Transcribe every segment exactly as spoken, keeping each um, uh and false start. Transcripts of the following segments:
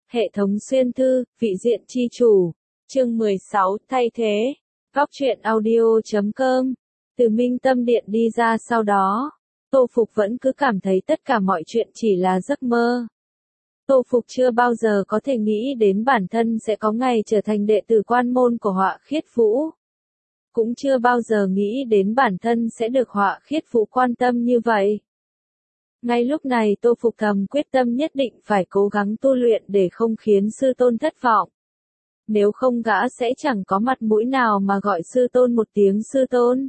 Hệ thống xuyên thư, vị diện chi chủ. Chương mười sáu, thay thế. Góc truyện audio chấm com. Từ Minh Tâm Điện đi ra sau đó, Tô Phục vẫn cứ cảm thấy tất cả mọi chuyện chỉ là giấc mơ. Tô Phục chưa bao giờ có thể nghĩ đến bản thân sẽ có ngày trở thành đệ tử quan môn của Họa Khiết Vũ. Cũng chưa bao giờ nghĩ đến bản thân sẽ được Họa Khiết Vũ quan tâm như vậy. Ngay lúc này Tô Phục thầm quyết tâm nhất định phải cố gắng tu luyện để không khiến sư tôn thất vọng. Nếu không gã sẽ chẳng có mặt mũi nào mà gọi sư tôn một tiếng sư tôn.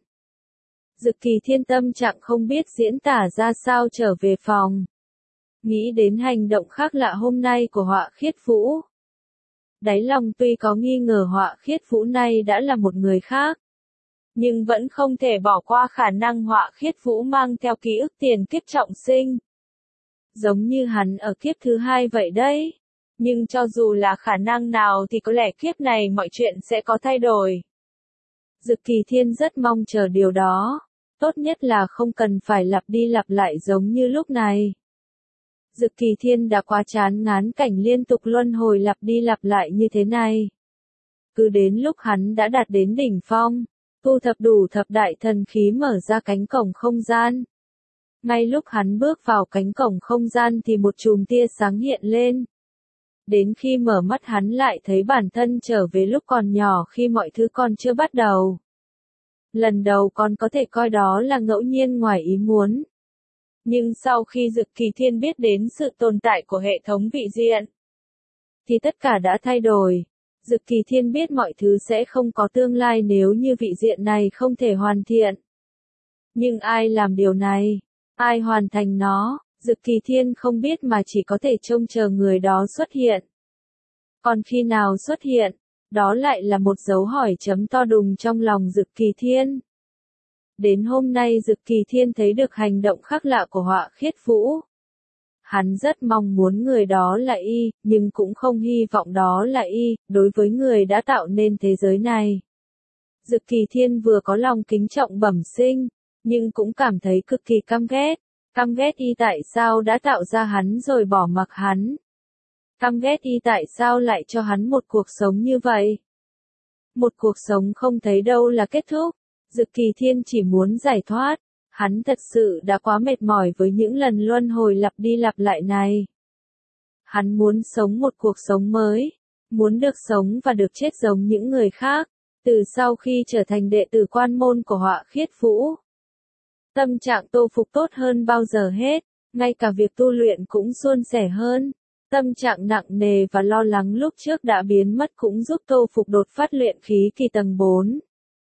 Dực Kỳ Thiên tâm trạng không biết diễn tả ra sao trở về phòng. Nghĩ đến hành động khác lạ hôm nay của Họa Khiết Vũ. Đáy lòng tuy có nghi ngờ Họa Khiết Vũ này đã là một người khác. Nhưng vẫn không thể bỏ qua khả năng Họa Khiết Vũ mang theo ký ức tiền kiếp trọng sinh. Giống như hắn ở kiếp thứ hai vậy đấy. Nhưng cho dù là khả năng nào thì có lẽ kiếp này mọi chuyện sẽ có thay đổi. Dực Kỳ Thiên rất mong chờ điều đó. Tốt nhất là không cần phải lặp đi lặp lại giống như lúc này. Dực Kỳ Thiên đã quá chán ngán cảnh liên tục luân hồi lặp đi lặp lại như thế này. Cứ đến lúc hắn đã đạt đến đỉnh phong, thu thập đủ thập đại thần khí mở ra cánh cổng không gian. Ngay lúc hắn bước vào cánh cổng không gian thì một chùm tia sáng hiện lên. Đến khi mở mắt hắn lại thấy bản thân trở về lúc còn nhỏ khi mọi thứ còn chưa bắt đầu. Lần đầu còn có thể coi đó là ngẫu nhiên ngoài ý muốn. Nhưng sau khi Dực Kỳ Thiên biết đến sự tồn tại của hệ thống vị diện, thì tất cả đã thay đổi. Dực Kỳ Thiên biết mọi thứ sẽ không có tương lai nếu như vị diện này không thể hoàn thiện. Nhưng ai làm điều này? Ai hoàn thành nó? Dực Kỳ Thiên không biết mà chỉ có thể trông chờ người đó xuất hiện. Còn khi nào xuất hiện? Đó lại là một dấu hỏi chấm to đùng trong lòng Dực Kỳ Thiên. Đến hôm nay Dực Kỳ Thiên thấy được hành động khác lạ của Họa Khiết Vũ. Hắn rất mong muốn người đó là y, nhưng cũng không hy vọng đó là y, đối với người đã tạo nên thế giới này. Dực Kỳ Thiên vừa có lòng kính trọng bẩm sinh, nhưng cũng cảm thấy cực kỳ căm ghét. Căm ghét y tại sao đã tạo ra hắn rồi bỏ mặc hắn. Căm ghét y tại sao lại cho hắn một cuộc sống như vậy. Một cuộc sống không thấy đâu là kết thúc. Dực Kỳ Thiên chỉ muốn giải thoát. Hắn thật sự đã quá mệt mỏi với những lần luân hồi lặp đi lặp lại này. Hắn muốn sống một cuộc sống mới. Muốn được sống và được chết giống những người khác. Từ sau khi trở thành đệ tử quan môn của Họa Khiết Vũ. Tâm trạng Tô Phục tốt hơn bao giờ hết. Ngay cả việc tu luyện cũng suôn sẻ hơn. Tâm trạng nặng nề và lo lắng lúc trước đã biến mất cũng giúp Tô Phục đột phát luyện khí kỳ tầng bốn.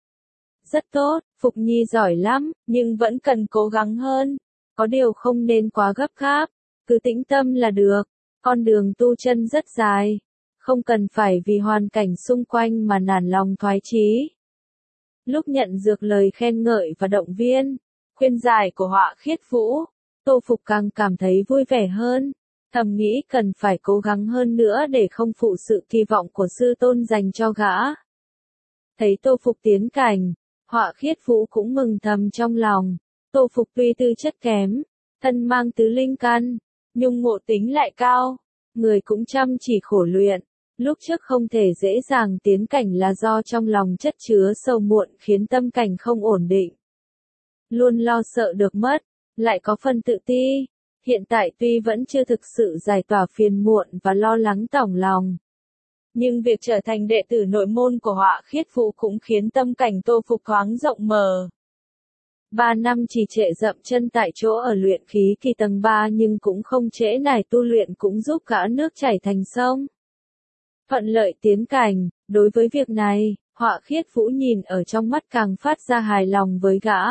Rất tốt, Phục Nhi giỏi lắm, nhưng vẫn cần cố gắng hơn. Có điều không nên quá gấp gáp, cứ tĩnh tâm là được. Con đường tu chân rất dài, không cần phải vì hoàn cảnh xung quanh mà nản lòng thoái chí. Lúc nhận dược lời khen ngợi và động viên, khuyên giải của Họa Khiết Vũ, Tô Phục càng cảm thấy vui vẻ hơn. Thầm nghĩ cần phải cố gắng hơn nữa để không phụ sự kỳ vọng của sư tôn dành cho gã. Thấy Tô Phục tiến cảnh, Họa Khiết Vũ cũng mừng thầm trong lòng. Tô Phục tuy tư chất kém, thân mang tứ linh căn, nhưng ngộ tính lại cao, người cũng chăm chỉ khổ luyện. Lúc trước không thể dễ dàng tiến cảnh là do trong lòng chất chứa sâu muộn khiến tâm cảnh không ổn định. Luôn lo sợ được mất, lại có phần tự ti. Hiện tại tuy vẫn chưa thực sự giải tỏa phiền muộn và lo lắng tỏng lòng. Nhưng việc trở thành đệ tử nội môn của Họa Khiết Vũ cũng khiến tâm cảnh Tô Phục thoáng rộng mở. Ba năm chỉ trệ dậm chân tại chỗ ở luyện khí kỳ tầng ba nhưng cũng không trễ nải tu luyện cũng giúp gã nước chảy thành sông. Thuận lợi tiến cảnh, đối với việc này, Họa Khiết Vũ nhìn ở trong mắt càng phát ra hài lòng với gã.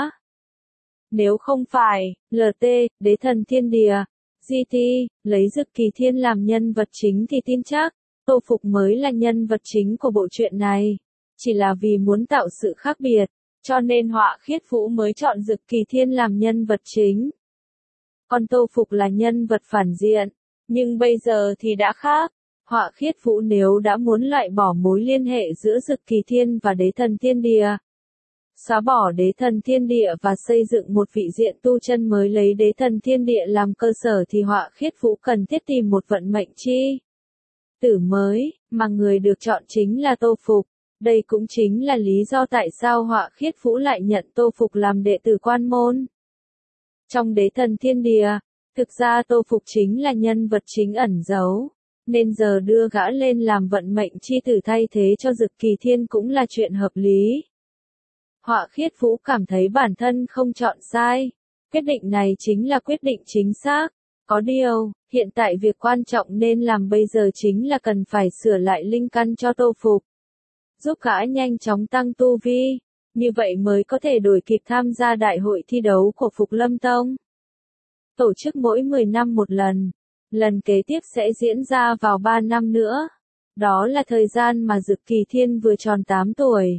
Nếu không phải, lờ tê, đế thần thiên địa, giê tê, lấy Dực Kỳ Thiên làm nhân vật chính thì tin chắc, Tô Phục mới là nhân vật chính của bộ truyện này. Chỉ là vì muốn tạo sự khác biệt, cho nên Họa Khiết Vũ mới chọn Dực Kỳ Thiên làm nhân vật chính. Còn Tô Phục là nhân vật phản diện, nhưng bây giờ thì đã khác. Họa Khiết Vũ nếu đã muốn loại bỏ mối liên hệ giữa Dực Kỳ Thiên và đế thần thiên địa, xóa bỏ đế thần thiên địa và xây dựng một vị diện tu chân mới lấy đế thần thiên địa làm cơ sở thì Họa Khiết Vũ cần thiết tìm một vận mệnh chi. tử mới, mà người được chọn chính là Tô Phục. Đây cũng chính là lý do tại sao Họa Khiết Vũ lại nhận Tô Phục làm đệ tử quan môn. Trong Đế Thần Thiên Địa, thực ra Tô Phục chính là nhân vật chính ẩn giấu, nên giờ đưa gã lên làm vận mệnh chi tử thay thế cho Dực Kỳ Thiên cũng là chuyện hợp lý. Họa Khiết Vũ cảm thấy bản thân không chọn sai, quyết định này chính là quyết định chính xác. Có điều, hiện tại việc quan trọng nên làm bây giờ chính là cần phải sửa lại linh căn cho Tô Phục, giúp gã nhanh chóng tăng tu vi, như vậy mới có thể đuổi kịp tham gia đại hội thi đấu của Phục Lâm Tông. Tổ chức mỗi mười năm một lần, lần kế tiếp sẽ diễn ra vào ba năm nữa. Đó là thời gian mà Dực Kỳ Thiên vừa tròn tám tuổi.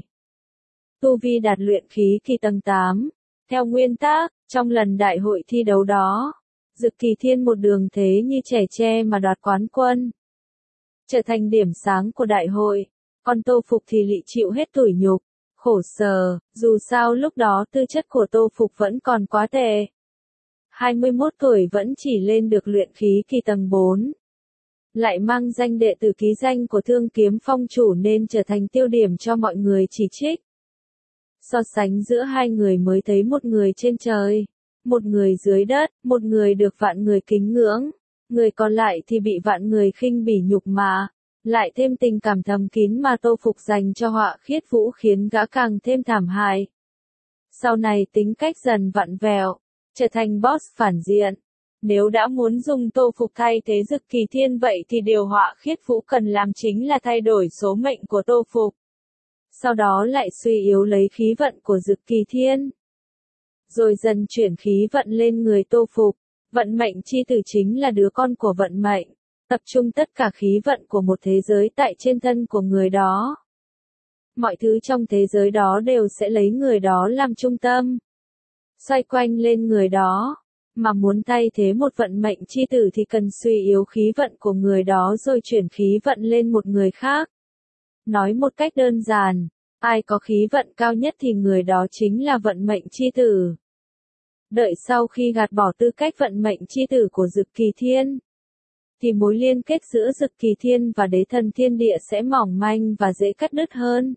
Tu vi đạt luyện khí kỳ tầng tám. Theo nguyên tắc, trong lần đại hội thi đấu đó, Dực Kỳ Thiên một đường thế như trẻ tre mà đoạt quán quân, trở thành điểm sáng của đại hội. Còn Tô Phục thì lị chịu hết tủi nhục, khổ sở, dù sao lúc đó tư chất của Tô Phục vẫn còn quá tệ. hai mươi mốt tuổi vẫn chỉ lên được luyện khí kỳ tầng bốn. Lại mang danh đệ tử ký danh của Thương Kiếm Phong chủ nên trở thành tiêu điểm cho mọi người chỉ trích. So sánh giữa hai người mới thấy một người trên trời, một người dưới đất, một người được vạn người kính ngưỡng, người còn lại thì bị vạn người khinh bỉ nhục mạ. Lại thêm tình cảm thầm kín mà Tô Phục dành cho Họa Khiết Vũ khiến gã càng thêm thảm hại. Sau này tính cách dần vặn vẹo, trở thành boss phản diện. Nếu đã muốn dùng Tô Phục thay thế Dực Kỳ Thiên vậy thì điều Họa Khiết Vũ cần làm chính là thay đổi số mệnh của Tô Phục. Sau đó lại suy yếu lấy khí vận của Dực Kỳ Thiên, rồi dần chuyển khí vận lên người Tô Phục. Vận mệnh chi tử chính là đứa con của vận mệnh, tập trung tất cả khí vận của một thế giới tại trên thân của người đó. Mọi thứ trong thế giới đó đều sẽ lấy người đó làm trung tâm, xoay quanh lên người đó. Mà muốn thay thế một vận mệnh chi tử thì cần suy yếu khí vận của người đó rồi chuyển khí vận lên một người khác. Nói một cách đơn giản, ai có khí vận cao nhất thì người đó chính là vận mệnh chi tử. Đợi sau khi gạt bỏ tư cách vận mệnh chi tử của Dực Kỳ Thiên, thì mối liên kết giữa Dực Kỳ Thiên và Đế Thần Thiên Địa sẽ mỏng manh và dễ cắt đứt hơn.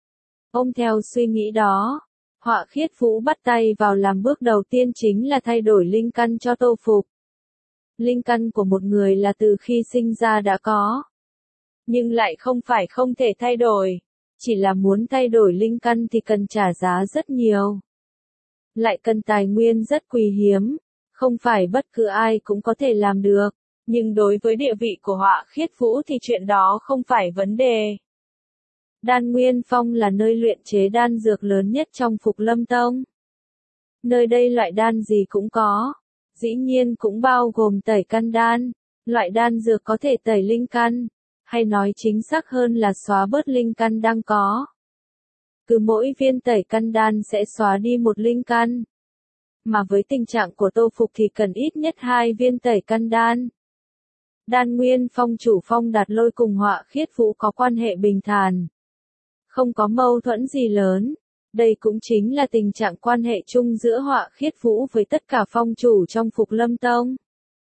Ôm theo suy nghĩ đó, Họa Khiết Vũ bắt tay vào làm bước đầu tiên chính là thay đổi linh căn cho Tô Phục. Linh căn của một người là từ khi sinh ra đã có, nhưng lại không phải không thể thay đổi, chỉ là muốn thay đổi linh căn thì cần trả giá rất nhiều, lại cần tài nguyên rất quý hiếm, không phải bất cứ ai cũng có thể làm được. Nhưng đối với địa vị của Họa Khiết Vũ thì chuyện đó không phải vấn đề. Đan Nguyên Phong là nơi luyện chế đan dược lớn nhất trong Phục Lâm Tông. Nơi đây loại đan gì cũng có, dĩ nhiên cũng bao gồm tẩy căn đan, loại đan dược có thể tẩy linh căn, hay nói chính xác hơn là xóa bớt linh căn đang có. Cứ mỗi viên tẩy căn đan sẽ xóa đi một linh căn. Mà với tình trạng của Tô Phục thì cần ít nhất hai viên tẩy căn đan. Đan Nguyên Phong chủ Phong Đạt Lôi cùng Họa Khiết Vũ có quan hệ bình thản, không có mâu thuẫn gì lớn. Đây cũng chính là tình trạng quan hệ chung giữa Họa Khiết Vũ với tất cả phong chủ trong Phục Lâm Tông.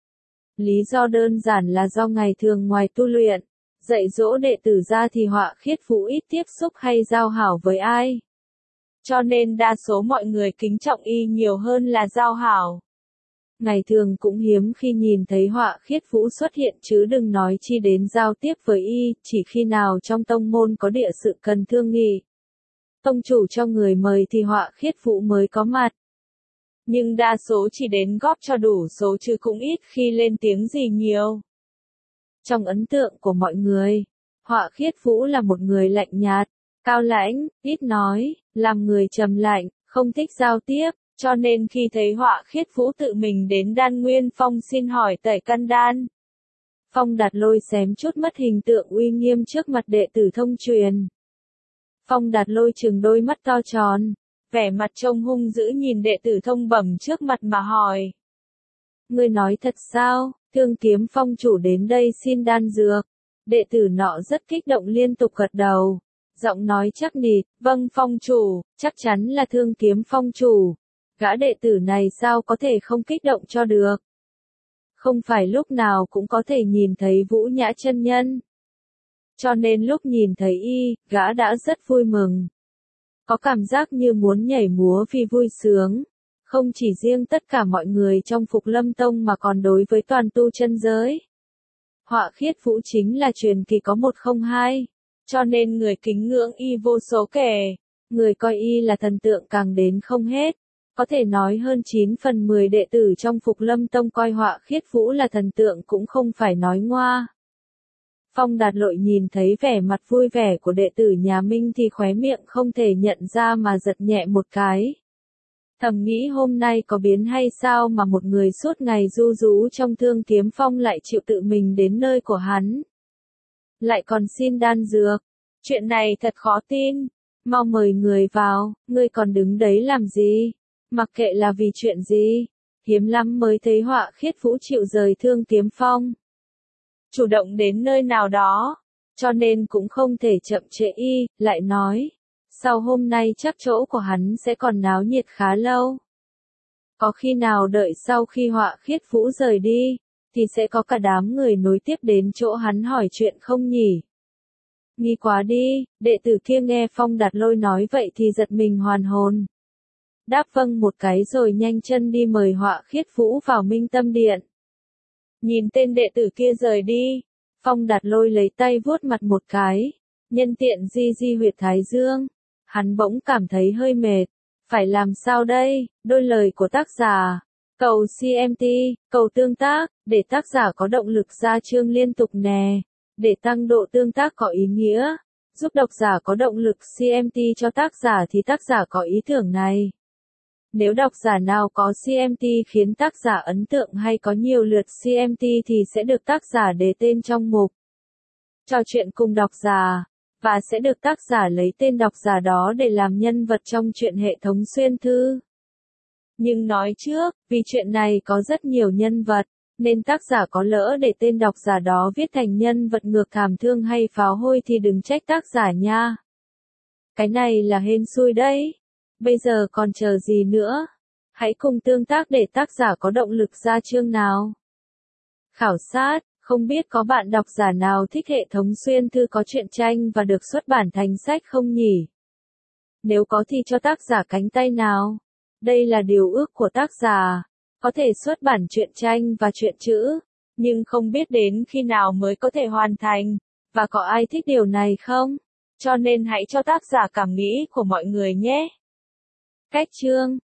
Lý do đơn giản là do ngày thường ngoài tu luyện, dạy dỗ đệ tử ra thì Họa Khiết Vũ ít tiếp xúc hay giao hảo với ai. Cho nên đa số mọi người kính trọng y nhiều hơn là giao hảo. Ngày thường cũng hiếm khi nhìn thấy Họa Khiết Vũ xuất hiện chứ đừng nói chi đến giao tiếp với y, chỉ khi nào trong tông môn có địa sự cần thương nghị. Tông chủ cho người mời thì Họa Khiết Vũ mới có mặt. Nhưng đa số chỉ đến góp cho đủ số chứ cũng ít khi lên tiếng gì nhiều. Trong ấn tượng của mọi người, Họa Khiết Vũ là một người lạnh nhạt, cao lãnh, ít nói, làm người trầm lạnh, không thích giao tiếp. Cho nên khi thấy Họa Khiết Vũ tự mình đến Đan Nguyên Phong xin hỏi tẩy căn đan, Phong Đạt Lôi xém chút mất hình tượng uy nghiêm trước mặt đệ tử thông truyền. Phong Đạt Lôi trừng đôi mắt to tròn, vẻ mặt trông hung dữ nhìn đệ tử thông bẩm trước mặt mà hỏi. Ngươi nói thật sao? Thương Kiếm Phong chủ đến đây xin đan dược. Đệ tử nọ rất kích động liên tục gật đầu, giọng nói chắc nịch, vâng phong chủ, chắc chắn là Thương Kiếm Phong chủ. Gã đệ tử này sao có thể không kích động cho được? Không phải lúc nào cũng có thể nhìn thấy Vũ Nhã chân nhân. cho nên lúc nhìn thấy y, gã đã rất vui mừng. Có cảm giác như muốn nhảy múa vì vui sướng. Không chỉ riêng tất cả mọi người trong Phục Lâm Tông mà còn đối với toàn tu chân giới. Họa Khiết Vũ chính là truyền kỳ có một không hai, cho nên người kính ngưỡng y vô số kể, người coi y là thần tượng càng đến không hết. Có thể nói hơn chín phần mười đệ tử trong Phục Lâm Tông coi Họa Khiết Vũ là thần tượng cũng không phải nói ngoa. Phong Đạt Lội nhìn thấy vẻ mặt vui vẻ của đệ tử nhà Minh thì khóe miệng không thể nhận ra mà giật nhẹ một cái. Thầm nghĩ hôm nay có biến hay sao mà một người suốt ngày ru rú trong Thương Kiếm Phong lại chịu tự mình đến nơi của hắn. Lại còn xin đan dược. Chuyện này thật khó tin. Mau mời người vào, ngươi còn đứng đấy làm gì? Mặc kệ là vì chuyện gì, hiếm lắm mới thấy Họa Khiết Vũ chịu rời Thương Kiếm Phong. Chủ động đến nơi nào đó, cho nên cũng không thể chậm trễ y, lại nói. Sau hôm nay chắc chỗ của hắn sẽ còn náo nhiệt khá lâu. Có khi nào đợi sau khi Họa Khiết Vũ rời đi, thì sẽ có cả đám người nối tiếp đến chỗ hắn hỏi chuyện không nhỉ? Nghi quá đi, đệ tử kia nghe Phong Đạt Lôi nói vậy thì giật mình hoàn hồn. Đáp vâng một cái rồi nhanh chân đi mời Họa Khiết Vũ vào Minh Tâm Điện. Nhìn tên đệ tử kia rời đi, Phong Đạt Lôi lấy tay vuốt mặt một cái, nhân tiện di di huyệt thái dương. Hắn bỗng cảm thấy hơi mệt. Phải làm sao đây? Đôi lời của tác giả. Cầu xê em tê, cầu tương tác, để tác giả có động lực ra chương liên tục nè. Để tăng độ tương tác có ý nghĩa. Giúp độc giả có động lực xê em tê cho tác giả thì tác giả có ý tưởng này. Nếu độc giả nào có xê em tê khiến tác giả ấn tượng hay có nhiều lượt xê em tê thì sẽ được tác giả đề tên trong mục trò chuyện cùng độc giả. Và sẽ được tác giả lấy tên độc giả đó để làm nhân vật trong truyện hệ thống xuyên thư. Nhưng nói trước, vì chuyện này có rất nhiều nhân vật, nên tác giả có lỡ để tên độc giả đó viết thành nhân vật ngược thảm thương hay pháo hôi thì đừng trách tác giả nha. Cái này là hên xui đấy. Bây giờ còn chờ gì nữa? Hãy cùng tương tác để tác giả có động lực ra chương nào. Khảo sát. Không biết có bạn độc giả nào thích hệ thống xuyên thư có truyện tranh và được xuất bản thành sách không nhỉ? Nếu có thì cho tác giả cánh tay nào. Đây là điều ước của tác giả. Có thể xuất bản truyện tranh và truyện chữ. Nhưng không biết đến khi nào mới có thể hoàn thành. Và có ai thích điều này không? Cho nên hãy cho tác giả cảm nghĩ của mọi người nhé. Cách chương